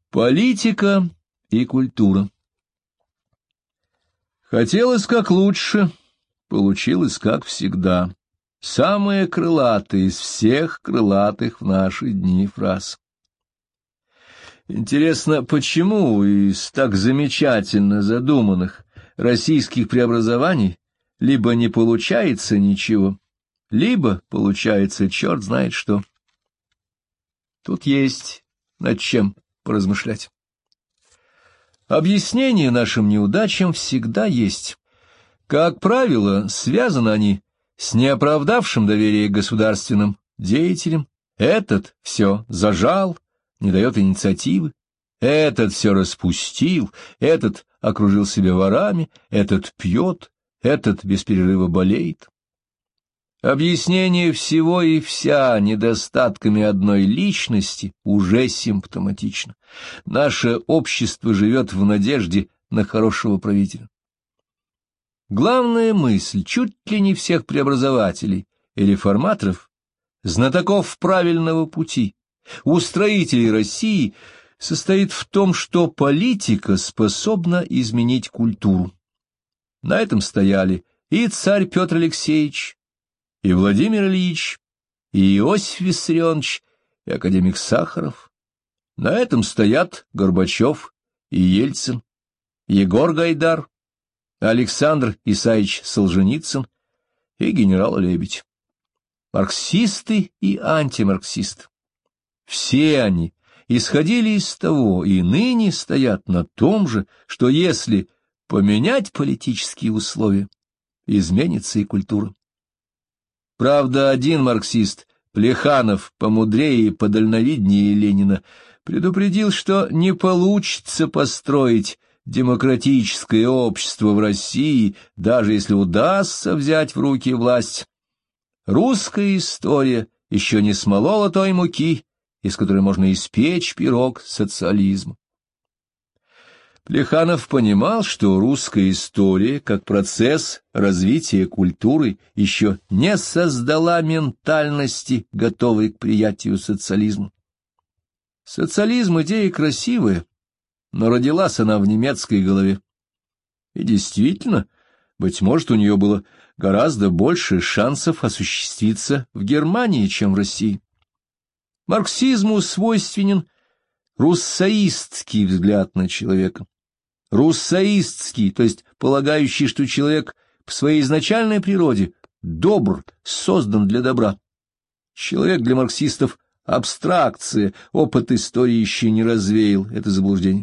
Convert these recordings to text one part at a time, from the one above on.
Политика и культура. Хотелось как лучше, получилось как всегда. Самые крылатые из всех крылатых в наши дни фраз. Интересно, почему из так замечательно задуманных российских преобразований либо не получается ничего, либо получается черт знает что. Тут есть над чем поразмышлять. Объяснение нашим неудачам всегда есть. Как правило, связаны они с неоправдавшим доверие к государственным деятелям. Этот все зажал, не дает инициативы. Этот все распустил, этот окружил себя ворами, этот пьет, этот без перерыва болеет. Объяснение всего и вся недостатками одной личности уже симптоматично. Наше общество живет в надежде на хорошего правителя. Главная мысль чуть ли не всех преобразователей и реформаторов, знатоков правильного пути, устроителей России, состоит в том, что политика способна изменить культуру. На этом стояли и царь Петр Алексеевич, и Владимир Ильич, и Иосиф Виссарионович, и академик Сахаров. На этом стоят Горбачев и Ельцин, Егор Гайдар, Александр Исаевич Солженицын и генерал Лебедь. Марксисты и антимарксисты. Все они исходили из того и ныне стоят на том же, что если поменять политические условия, изменится и культура. Правда, один марксист, Плеханов, помудрее и подальновиднее Ленина, предупредил, что не получится построить демократическое общество в России, даже если удастся взять в руки власть. Русская история еще не смолола той муки, из которой можно испечь пирог социализма. Плеханов понимал, что русская история, как процесс развития культуры, еще не создала ментальности, готовой к приятию социализма. Социализм — идея красивая, но родилась она в немецкой голове. И действительно, быть может, у нее было гораздо больше шансов осуществиться в Германии, чем в России. Марксизму свойственен руссоистский взгляд на человека. Руссоистский, то есть полагающий, что человек по своей изначальной природе добр, создан для добра. Человек для марксистов — абстракция, опыт истории еще не развеял это заблуждение.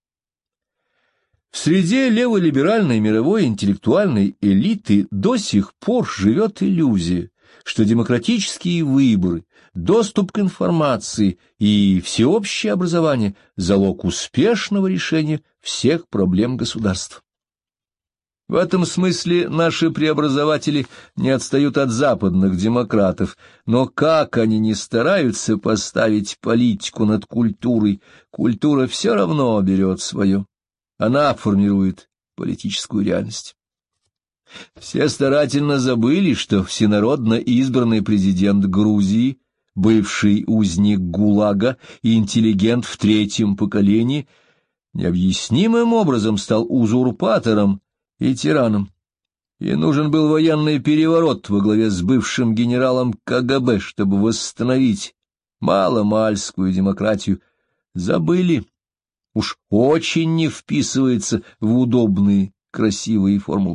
В среде леволиберальной мировой интеллектуальной элиты до сих пор живет иллюзия, что демократические выборы, доступ к информации и всеобщее образование – залог успешного решения всех проблем государства. В этом смысле наши преобразователи не отстают от западных демократов, но как они ни стараются поставить политику над культурой, культура все равно берет свое. Она формирует политическую реальность. Все старательно забыли, что всенародно избранный президент Грузии, бывший узник ГУЛАГа и интеллигент в третьем поколении, необъяснимым образом стал узурпатором и тираном. И нужен был военный переворот во главе с бывшим генералом КГБ, чтобы восстановить маломальскую демократию. Забыли. Уж очень не вписывается в удобные, красивые формулы.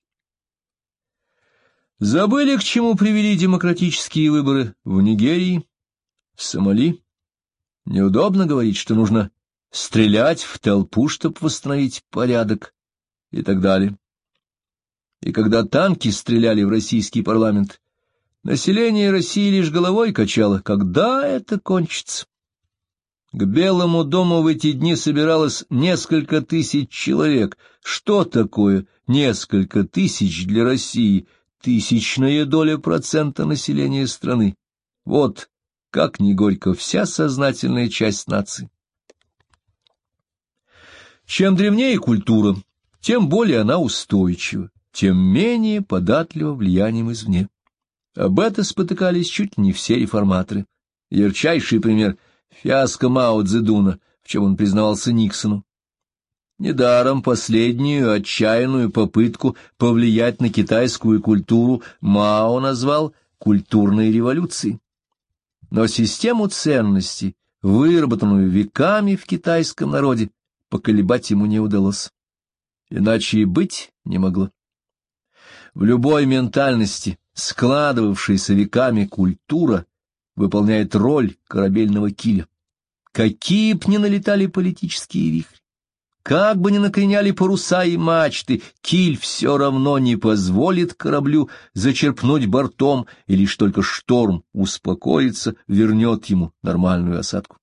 Забыли, к чему привели демократические выборы в Нигерии, в Сомали. Неудобно говорить, что нужно стрелять в толпу, чтобы восстановить порядок, и так далее. И когда танки стреляли в российский парламент, население России лишь головой качало, когда это кончится. К Белому дому в эти дни собиралось несколько тысяч человек. Что такое несколько тысяч для России? Тысячная доля процента населения страны. Вот, как ни горько, вся сознательная часть нации. Чем древнее культура, тем более она устойчива, тем менее податлива влиянием извне. Об этом спотыкались чуть ли не все реформаторы. Ярчайший пример — фиаско Мао Цзэдуна в чем он признавался Никсону. Недаром последнюю отчаянную попытку повлиять на китайскую культуру Мао назвал культурной революцией. Но систему ценностей, выработанную веками в китайском народе, поколебать ему не удалось. Иначе и быть не могло. В любой ментальности, складывавшейся веками культура, выполняет роль корабельного киля. Какие б ни налетали политические вихри, как бы ни накреняли паруса и мачты, киль все равно не позволит кораблю зачерпнуть бортом, и лишь только шторм успокоится, вернет ему нормальную осадку.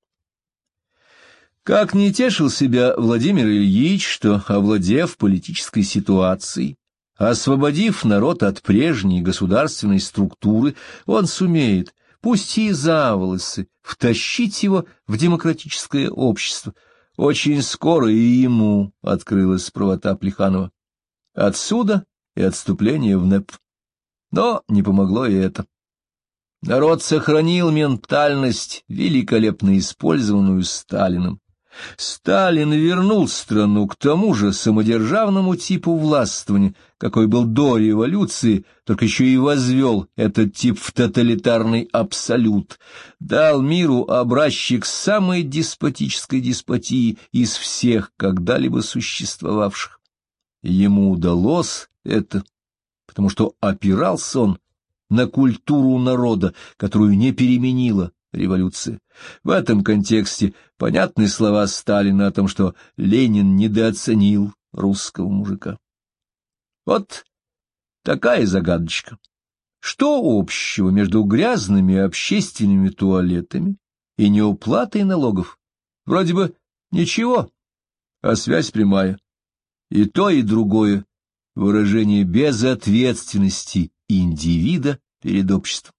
Как не тешил себя Владимир Ильич, что, овладев политической ситуацией, освободив народ от прежней государственной структуры, он сумеет, пусть и за волосы, втащить его в демократическое общество. Очень скоро и ему открылась правота Плеханова. Отсюда и отступление в НЭП. Но не помогло и это. Народ сохранил ментальность, великолепно использованную Сталиным. Сталин вернул страну к тому же самодержавному типу властвования, какой был до революции, только еще и возвел этот тип в тоталитарный абсолют, дал миру образчик самой деспотической деспотии из всех когда-либо существовавших. Ему удалось это, потому что опирался он на культуру народа, которую не переменила революция. В этом контексте понятны слова Сталина о том, что Ленин недооценил русского мужика. Вот такая загадочка. Что общего между грязными общественными туалетами и неуплатой налогов? Вроде бы ничего, а связь прямая. И то, и другое — выражение безответственности индивида перед обществом.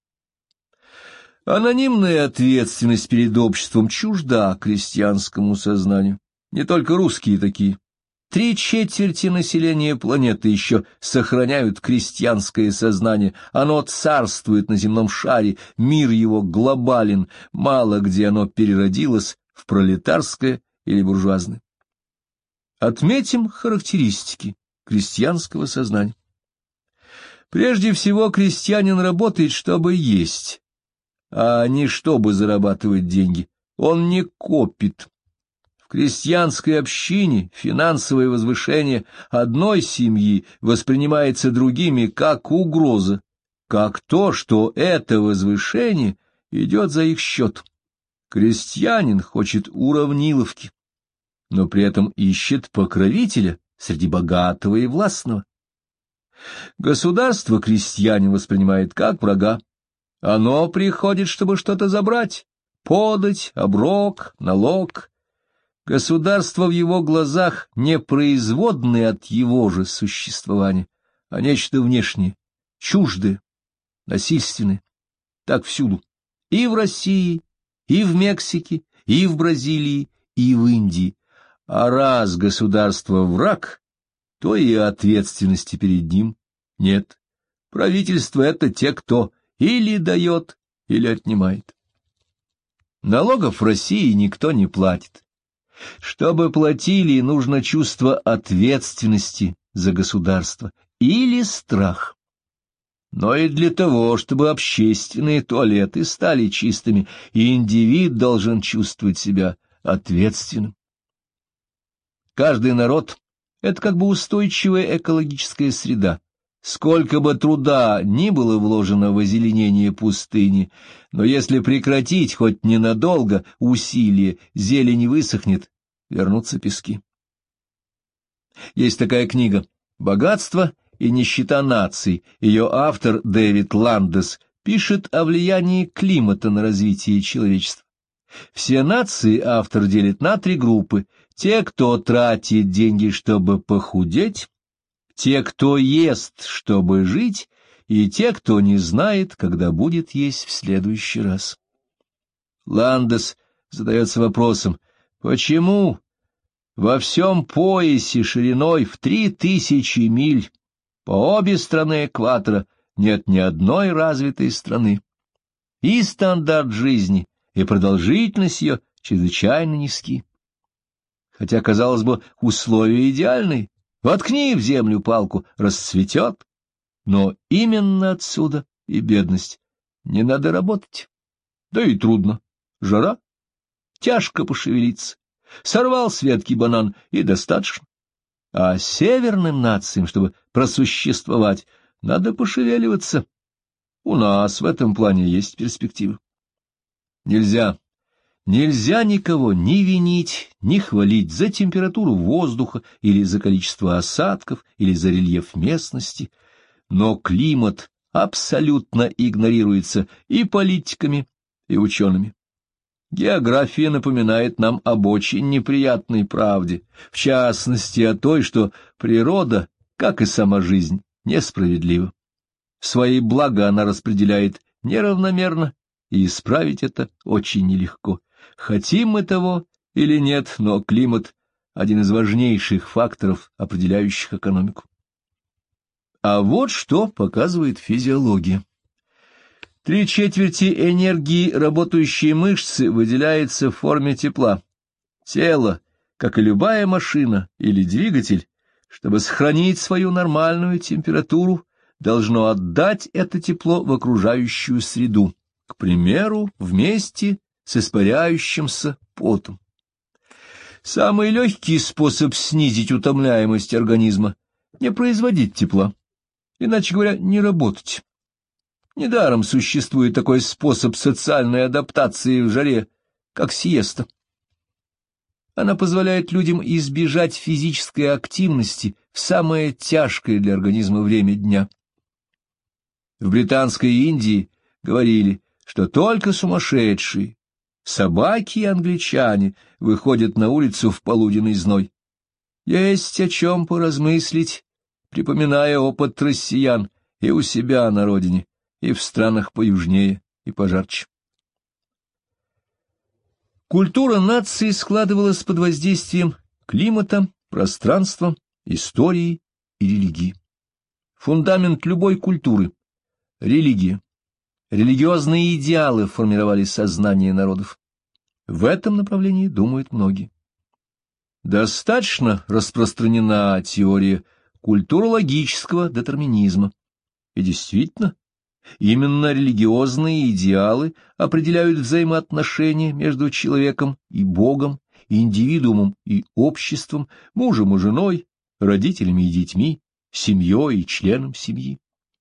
Анонимная ответственность перед обществом чужда крестьянскому сознанию. Не только русские такие. 3/4 населения планеты еще сохраняют крестьянское сознание. Оно царствует на земном шаре, мир его глобален, мало где оно переродилось в пролетарское или буржуазное. Отметим характеристики крестьянского сознания. Прежде всего, крестьянин работает, чтобы есть, а не чтобы зарабатывать деньги. Он не копит. В крестьянской общине финансовое возвышение одной семьи воспринимается другими как угроза, как то, что это возвышение идет за их счет. Крестьянин хочет уравниловки, но при этом ищет покровителя среди богатого и властного. Государство крестьянин воспринимает как врага. Оно приходит, чтобы что-то забрать, подать, оброк, налог. Государство в его глазах не производное от его же существования, а нечто внешнее, чуждое, насильственное. Так всюду. И в России, и в Мексике, и в Бразилии, и в Индии. А раз государство враг, то и ответственности перед ним нет. Правительство — это те, кто или дает, или отнимает. Налогов в России никто не платит. Чтобы платили, нужно чувство ответственности за государство или страх. Но и для того, чтобы общественные туалеты стали чистыми, индивид должен чувствовать себя ответственным. Каждый народ — это как бы устойчивая экологическая среда. Сколько бы труда ни было вложено в озеленение пустыни, но если прекратить хоть ненадолго усилия, зелень высохнет, вернутся пески. Есть такая книга «Богатство и нищета наций». Ее автор Дэвид Ландес пишет о влиянии климата на развитие человечества. Все нации автор делит на 3 группы: те, кто тратит деньги, чтобы похудеть, те, кто ест, чтобы жить, и те, кто не знает, когда будет есть в следующий раз. Ландес задается вопросом, почему во всем поясе шириной в 3000 миль по обе стороны экватора нет ни одной развитой страны? И стандарт жизни, и продолжительность ее чрезвычайно низки. Хотя, казалось бы, условия идеальны. Воткни в землю палку, расцветет. Но именно отсюда и бедность. Не надо работать. Да и трудно. Жара. Тяжко пошевелиться. Сорвал с ветки банан, и достаточно. А северным нациям, чтобы просуществовать, надо пошевеливаться. У нас в этом плане есть перспективы. Нельзя никого ни винить, ни хвалить за температуру воздуха или за количество осадков, или за рельеф местности, но климат абсолютно игнорируется и политиками, и учеными. География напоминает нам об очень неприятной правде, в частности о той, что природа, как и сама жизнь, несправедлива. Свои блага она распределяет неравномерно, и исправить это очень нелегко. Хотим мы того или нет, но климат — один из важнейших факторов, определяющих экономику. А вот что показывает физиология. 3/4 энергии работающей мышцы выделяется в форме тепла. Тело, как и любая машина или двигатель, чтобы сохранить свою нормальную температуру, должно отдать это тепло в окружающую среду, к примеру, вместе с испаряющимся потом. Самый легкий способ снизить утомляемость организма — не производить тепла, иначе говоря, не работать. Недаром существует такой способ социальной адаптации в жаре, как сиеста. Она позволяет людям избежать физической активности в самое тяжкое для организма время дня. В Британской Индии говорили, что только сумасшедшие, собаки и англичане выходят на улицу в полуденный зной. Есть о чем поразмыслить, припоминая опыт россиян и у себя на родине, и в странах поюжнее и пожарче. Культура нации складывалась под воздействием климата, пространства, истории и религии. Фундамент любой культуры — религия. Религиозные идеалы формировали сознание народов. В этом направлении думают многие. Достаточно распространена теория культурологического детерминизма. И действительно, именно религиозные идеалы определяют взаимоотношения между человеком и Богом, индивидуумом и обществом, мужем и женой, родителями и детьми, семьей и членом семьи.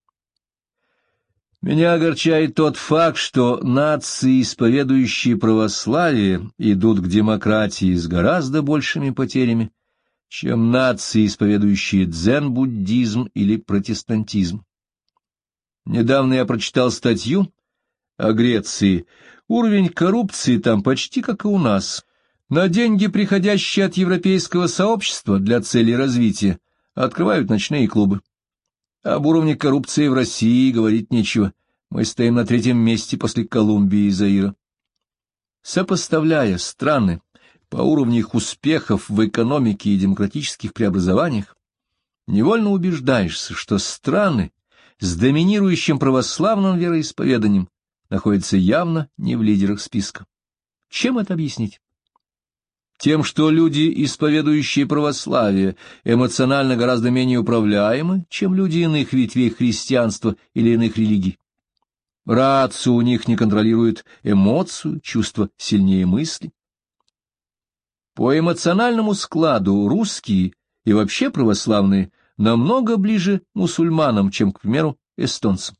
Меня огорчает тот факт, что нации, исповедующие православие, идут к демократии с гораздо большими потерями, чем нации, исповедующие дзен-буддизм или протестантизм. Недавно я прочитал статью о Греции. Уровень коррупции там почти как и у нас. На деньги, приходящие от европейского сообщества для целей развития, открывают ночные клубы. Об уровне коррупции в России говорить нечего. Мы стоим на 3-м месте после Колумбии и Заира. Сопоставляя страны по уровню их успехов в экономике и демократических преобразованиях, невольно убеждаешься, что страны с доминирующим православным вероисповеданием находятся явно не в лидерах списка. Чем это объяснить? Тем, что люди, исповедующие православие, эмоционально гораздо менее управляемы, чем люди иных ветвей христианства или иных религий. Рацию у них не контролирует эмоцию, чувство сильнее мысли. По эмоциональному складу русские и вообще православные намного ближе мусульманам, чем, к примеру, эстонцам.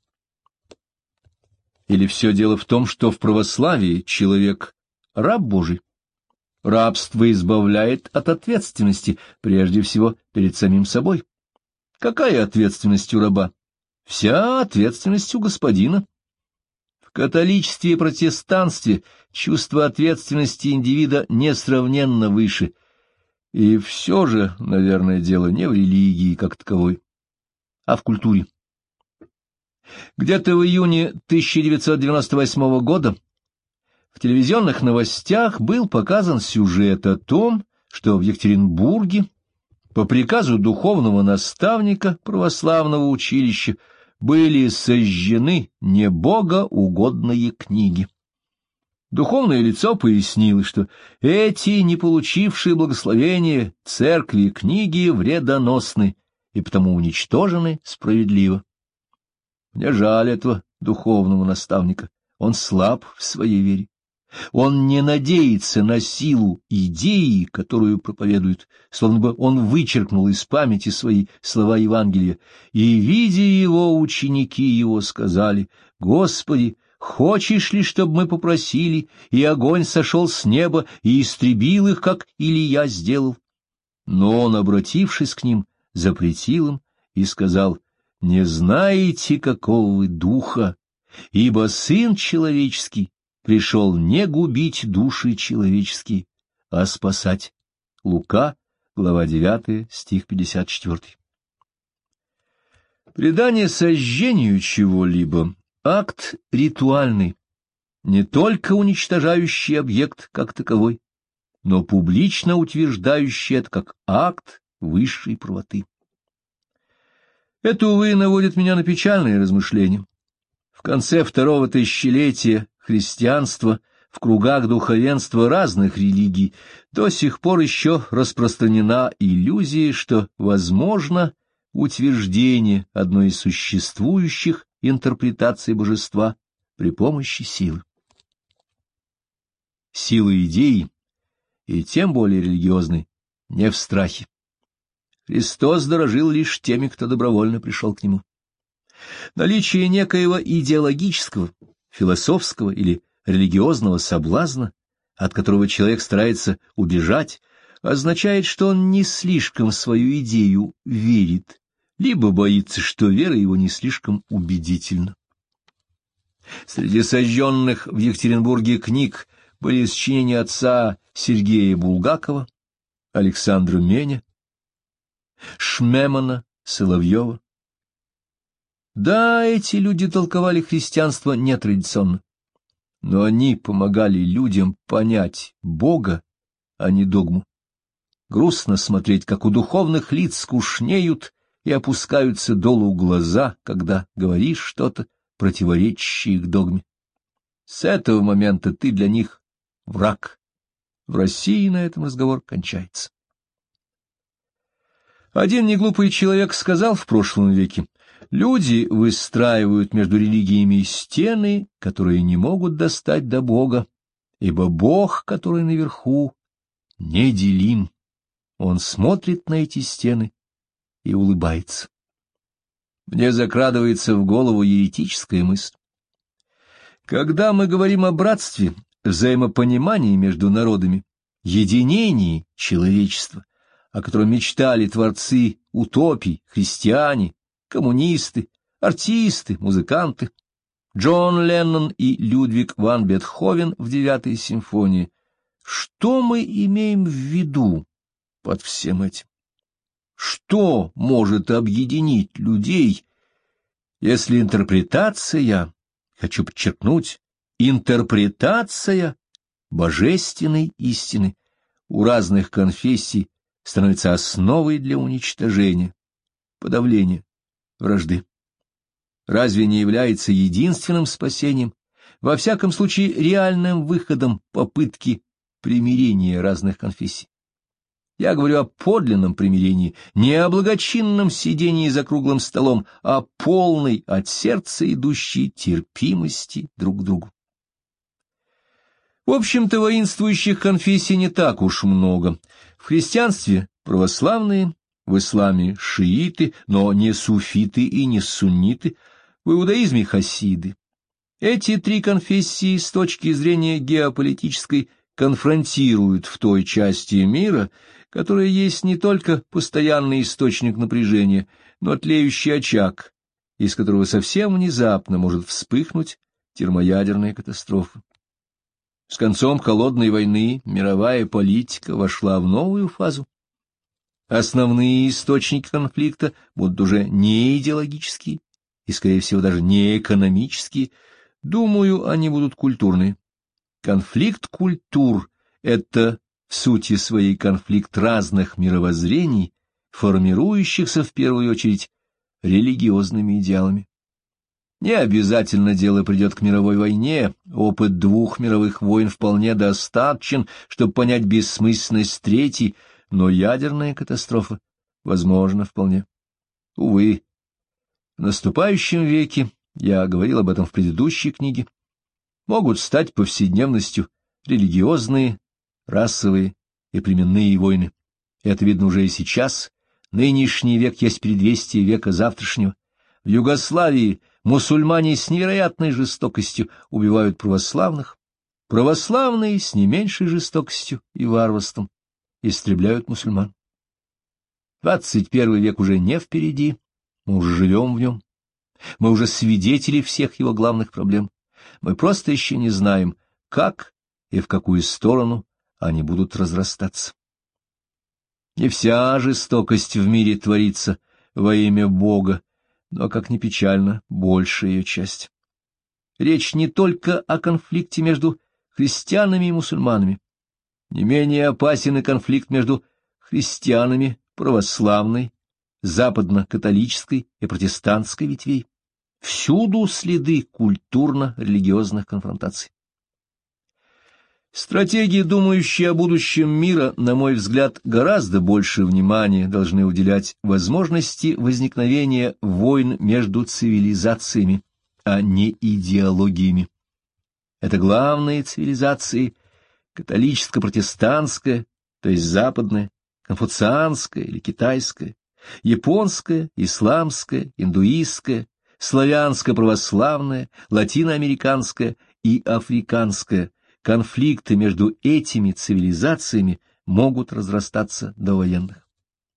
Или все дело в том, что в православии человек — раб Божий. Рабство избавляет от ответственности, прежде всего, перед самим собой. Какая ответственность у раба? Вся ответственность у господина. В католичестве и протестанстве чувство ответственности индивида несравненно выше. И все же, наверное, дело не в религии как таковой, а в культуре. Где-то в июне 1998 года в телевизионных новостях был показан сюжет о том, что в Екатеринбурге по приказу духовного наставника православного училища были сожжены небогоугодные книги. Духовное лицо пояснило, что эти, не получившие благословения церкви книги, вредоносны и потому уничтожены справедливо. Мне жаль этого духовного наставника, он слаб в своей вере. Он не надеется на силу идеи, которую проповедует, словно бы он вычеркнул из памяти свои слова Евангелия. И, видя его, ученики его сказали: «Господи, хочешь ли, чтобы мы попросили, и огонь сошел с неба и истребил их, как Илия сделал?» Но он, обратившись к ним, запретил им и сказал: «Не знаете, какого вы духа, ибо Сын Человеческий пришел не губить души человеческие, а спасать». Лука, глава 9, стих 54. Предание сожжению чего-либо — акт ритуальный, не только уничтожающий объект как таковой, но публично утверждающий это как акт высшей правоты. Это, увы, наводит меня на печальные размышления. В конце второго тысячелетия христианства в кругах духовенства разных религий до сих пор еще распространена иллюзия, что возможно утверждение одной из существующих интерпретаций божества при помощи силы. Сила идеи, и тем более религиозной, не в страхе. Христос дорожил лишь теми, кто добровольно пришел к Нему. Наличие некоего идеологического, философского или религиозного соблазна, от которого человек старается убежать, означает, что он не слишком в свою идею верит, либо боится, что вера его не слишком убедительна. Среди сожженных в Екатеринбурге книг были сочинения отца Сергея Булгакова, Александра Меня, Шмемана, Соловьева. Да, эти люди толковали христианство нетрадиционно, но они помогали людям понять Бога, а не догму. Грустно смотреть, как у духовных лиц скучнеют и опускаются долу глаза, когда говоришь что-то, противоречащее их догме. С этого момента ты для них враг. В России на этом разговор кончается. Один неглупый человек сказал в прошлом веке: люди выстраивают между религиями стены, которые не могут достать до Бога, ибо Бог, который наверху, неделим. Он смотрит на эти стены и улыбается. Мне закрадывается в голову еретическая мысль. Когда мы говорим о братстве, взаимопонимании между народами, единении человечества, о котором мечтали творцы утопий, христиане, коммунисты, артисты, музыканты, Джон Леннон и Людвиг ван Бетховен в 9-й симфонии, что мы имеем в виду под всем этим? Что может объединить людей, если интерпретация, хочу подчеркнуть, интерпретация божественной истины у разных конфессий становится основой для уничтожения, подавления, вражды? Разве не является единственным спасением, во всяком случае реальным выходом попытки примирения разных конфессий? Я говорю о подлинном примирении, не о благочинном сидении за круглым столом, а о полной от сердца идущей терпимости друг к другу. В общем-то, воинствующих конфессий не так уж много. В христианстве православные, в исламе шииты, но не суфиты и не сунниты, в иудаизме хасиды. Эти три конфессии с точки зрения геополитической конфронтируют в той части мира, которая есть не только постоянный источник напряжения, но тлеющий очаг, из которого совсем внезапно может вспыхнуть термоядерная катастрофа. С концом холодной войны мировая политика вошла в новую фазу. Основные источники конфликта будут уже не идеологические и, скорее всего, даже не экономические. Думаю, они будут культурные. Конфликт культур — это в сути своей конфликт разных мировоззрений, формирующихся в первую очередь религиозными идеалами. Не обязательно дело придет к мировой войне, опыт 2 мировых войн вполне достаточен, чтобы понять бессмысленность третьей, но ядерная катастрофа возможна вполне. Увы, в наступающем веке, я говорил об этом в предыдущей книге, могут стать повседневностью религиозные, расовые и племенные войны. Это видно уже и сейчас. Нынешний век есть предвестие века завтрашнего. В Югославии мусульмане с невероятной жестокостью убивают православных, православные с не меньшей жестокостью и варварством истребляют мусульман. 21 век уже не впереди, мы уже живем в нем, мы уже свидетели всех его главных проблем, мы просто еще не знаем, как и в какую сторону они будут разрастаться. Не вся жестокость в мире творится во имя Бога, но, как ни печально, большая ее часть. Речь не только о конфликте между христианами и мусульманами. Не менее опасен и конфликт между христианами православной, западно-католической и протестантской ветвей. Всюду следы культурно-религиозных конфронтаций. Стратегии, думающие о будущем мира, на мой взгляд, гораздо больше внимания должны уделять возможности возникновения войн между цивилизациями, а не идеологиями. Это главные цивилизации — католическо-протестантская, то есть западная, конфуцианская или китайская, японская, исламская, индуистская, славянско-православная, латиноамериканская и африканская. Конфликты между этими цивилизациями могут разрастаться до военных.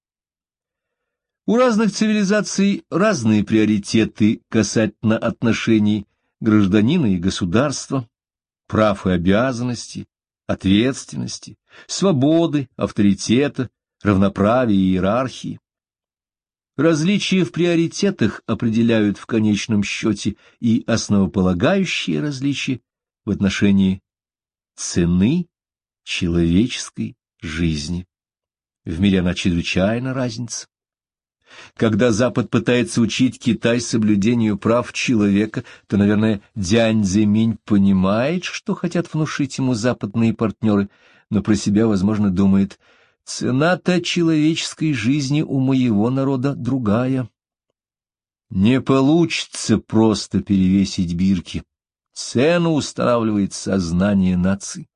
У разных цивилизаций разные приоритеты касательно отношений гражданина и государства, прав и обязанностей, ответственности, свободы, авторитета, равноправия и иерархии. Различия в приоритетах определяют в конечном счете и основополагающие различия в отношении цены человеческой жизни. В мире она чрезвычайно разница. Когда Запад пытается учить Китай соблюдению прав человека, то, наверное, Дзянь Цзэминь понимает, что хотят внушить ему западные партнеры, но про себя, возможно, думает: цена-то человеческой жизни у моего народа другая. Не получится просто перевесить бирки. Цену устанавливает сознание наций.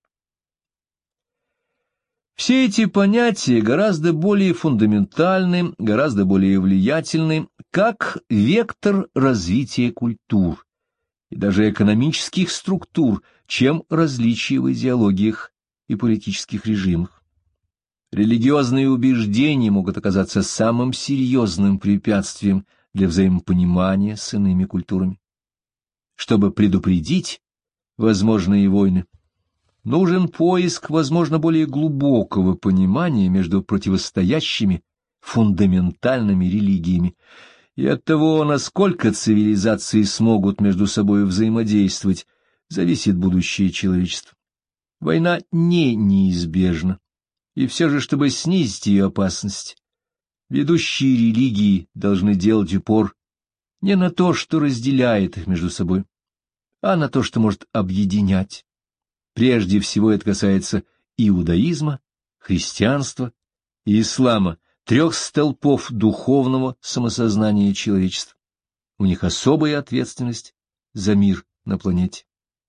Все эти понятия гораздо более фундаментальны, гораздо более влиятельны, как вектор развития культур и даже экономических структур, чем различия в идеологиях и политических режимах. Религиозные убеждения могут оказаться самым серьезным препятствием для взаимопонимания с иными культурами. Чтобы предупредить возможные войны, нужен поиск, возможно, более глубокого понимания между противостоящими фундаментальными религиями, и от того, насколько цивилизации смогут между собой взаимодействовать, зависит будущее человечества. Война не неизбежна, и все же, чтобы снизить ее опасность, ведущие религии должны делать упор не на то, что разделяет их между собой, а на то, что может объединять. Прежде всего это касается иудаизма, христианства и ислама, 3 столпов духовного самосознания человечества. У них особая ответственность за мир на планете.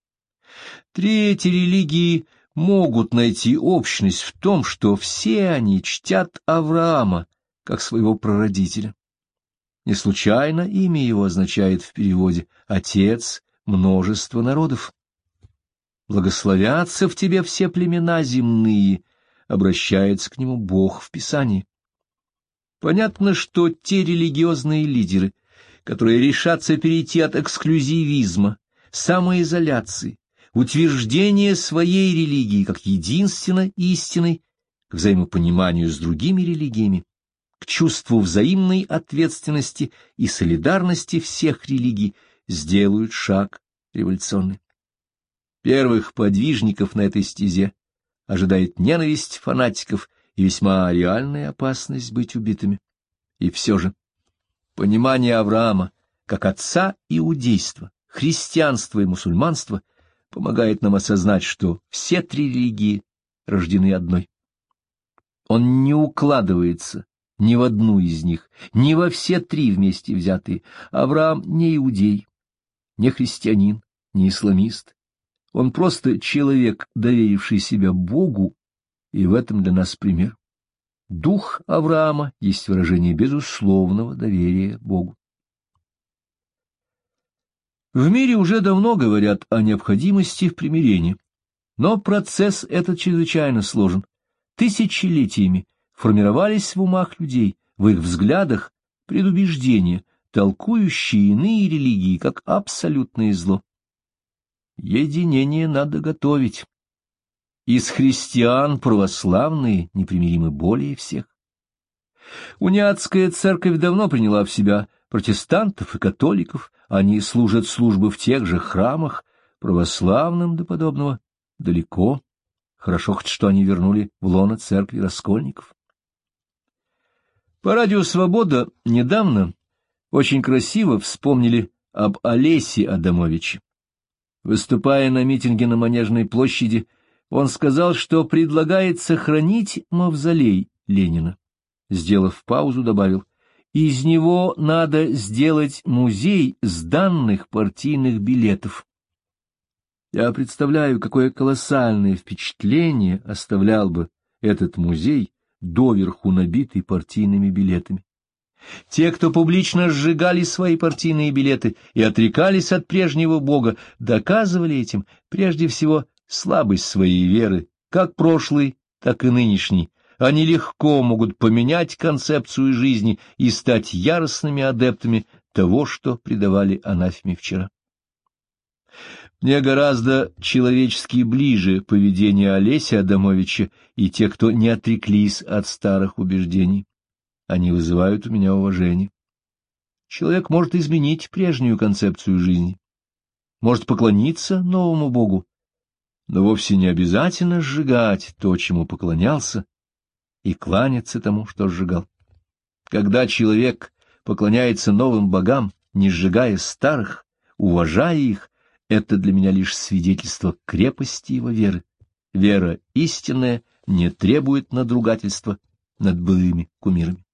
3 эти религии могут найти общность в том, что все они чтят Авраама как своего прародителя. Не случайно имя его означает в переводе «отец множества народов». «Благословятся в тебе все племена земные», обращается к нему Бог в Писании. Понятно, что те религиозные лидеры, которые решатся перейти от эксклюзивизма, самоизоляции, утверждения своей религии как единственной истиной, к взаимопониманию с другими религиями, к чувству взаимной ответственности и солидарности всех религий, сделают шаг революционный. Первых подвижников на этой стезе ожидает ненависть фанатиков и весьма реальная опасность быть убитыми. И все же понимание Авраама как отца иудейства, христианства и мусульманства, помогает нам осознать, что все три религии рождены одной. Он не укладывается ни в одну из них, ни во все три вместе взятые. Авраам не иудей, не христианин, не исламист. Он просто человек, доверивший себя Богу, и в этом для нас пример. Дух Авраама есть выражение безусловного доверия Богу. В мире уже давно говорят о необходимости примирения, но процесс этот чрезвычайно сложен. Тысячелетиями формировались в умах людей, в их взглядах предубеждения, толкующие иные религии как абсолютное зло. Единение надо готовить. Из христиан православные непримиримы более всех. Униатская церковь давно приняла в себя протестантов и католиков, они служат службы в тех же храмах, православным до подобного далеко. Хорошо хоть что они вернули в лоно церкви раскольников. По радио «Свобода» недавно очень красиво вспомнили об Олесе Адамовиче. Выступая на митинге на Манежной площади, он сказал, что предлагает сохранить мавзолей Ленина. Сделав паузу, добавил: из него надо сделать музей сданных партийных билетов. Я представляю, какое колоссальное впечатление оставлял бы этот музей, доверху набитый партийными билетами. Те, кто публично сжигали свои партийные билеты и отрекались от прежнего Бога, доказывали этим прежде всего слабость своей веры, как прошлой, так и нынешней. Они легко могут поменять концепцию жизни и стать яростными адептами того, что предавали анафеме вчера. Мне гораздо человечески ближе поведение Олеся Адамовича и тех, кто не отреклись от старых убеждений. Они вызывают у меня уважение. Человек может изменить прежнюю концепцию жизни, может поклониться новому Богу, но вовсе не обязательно сжигать то, чему поклонялся, и кланяться тому, что сжигал. Когда человек поклоняется новым богам, не сжигая старых, уважая их, это для меня лишь свидетельство крепости его веры. Вера истинная не требует надругательства над былыми кумирами.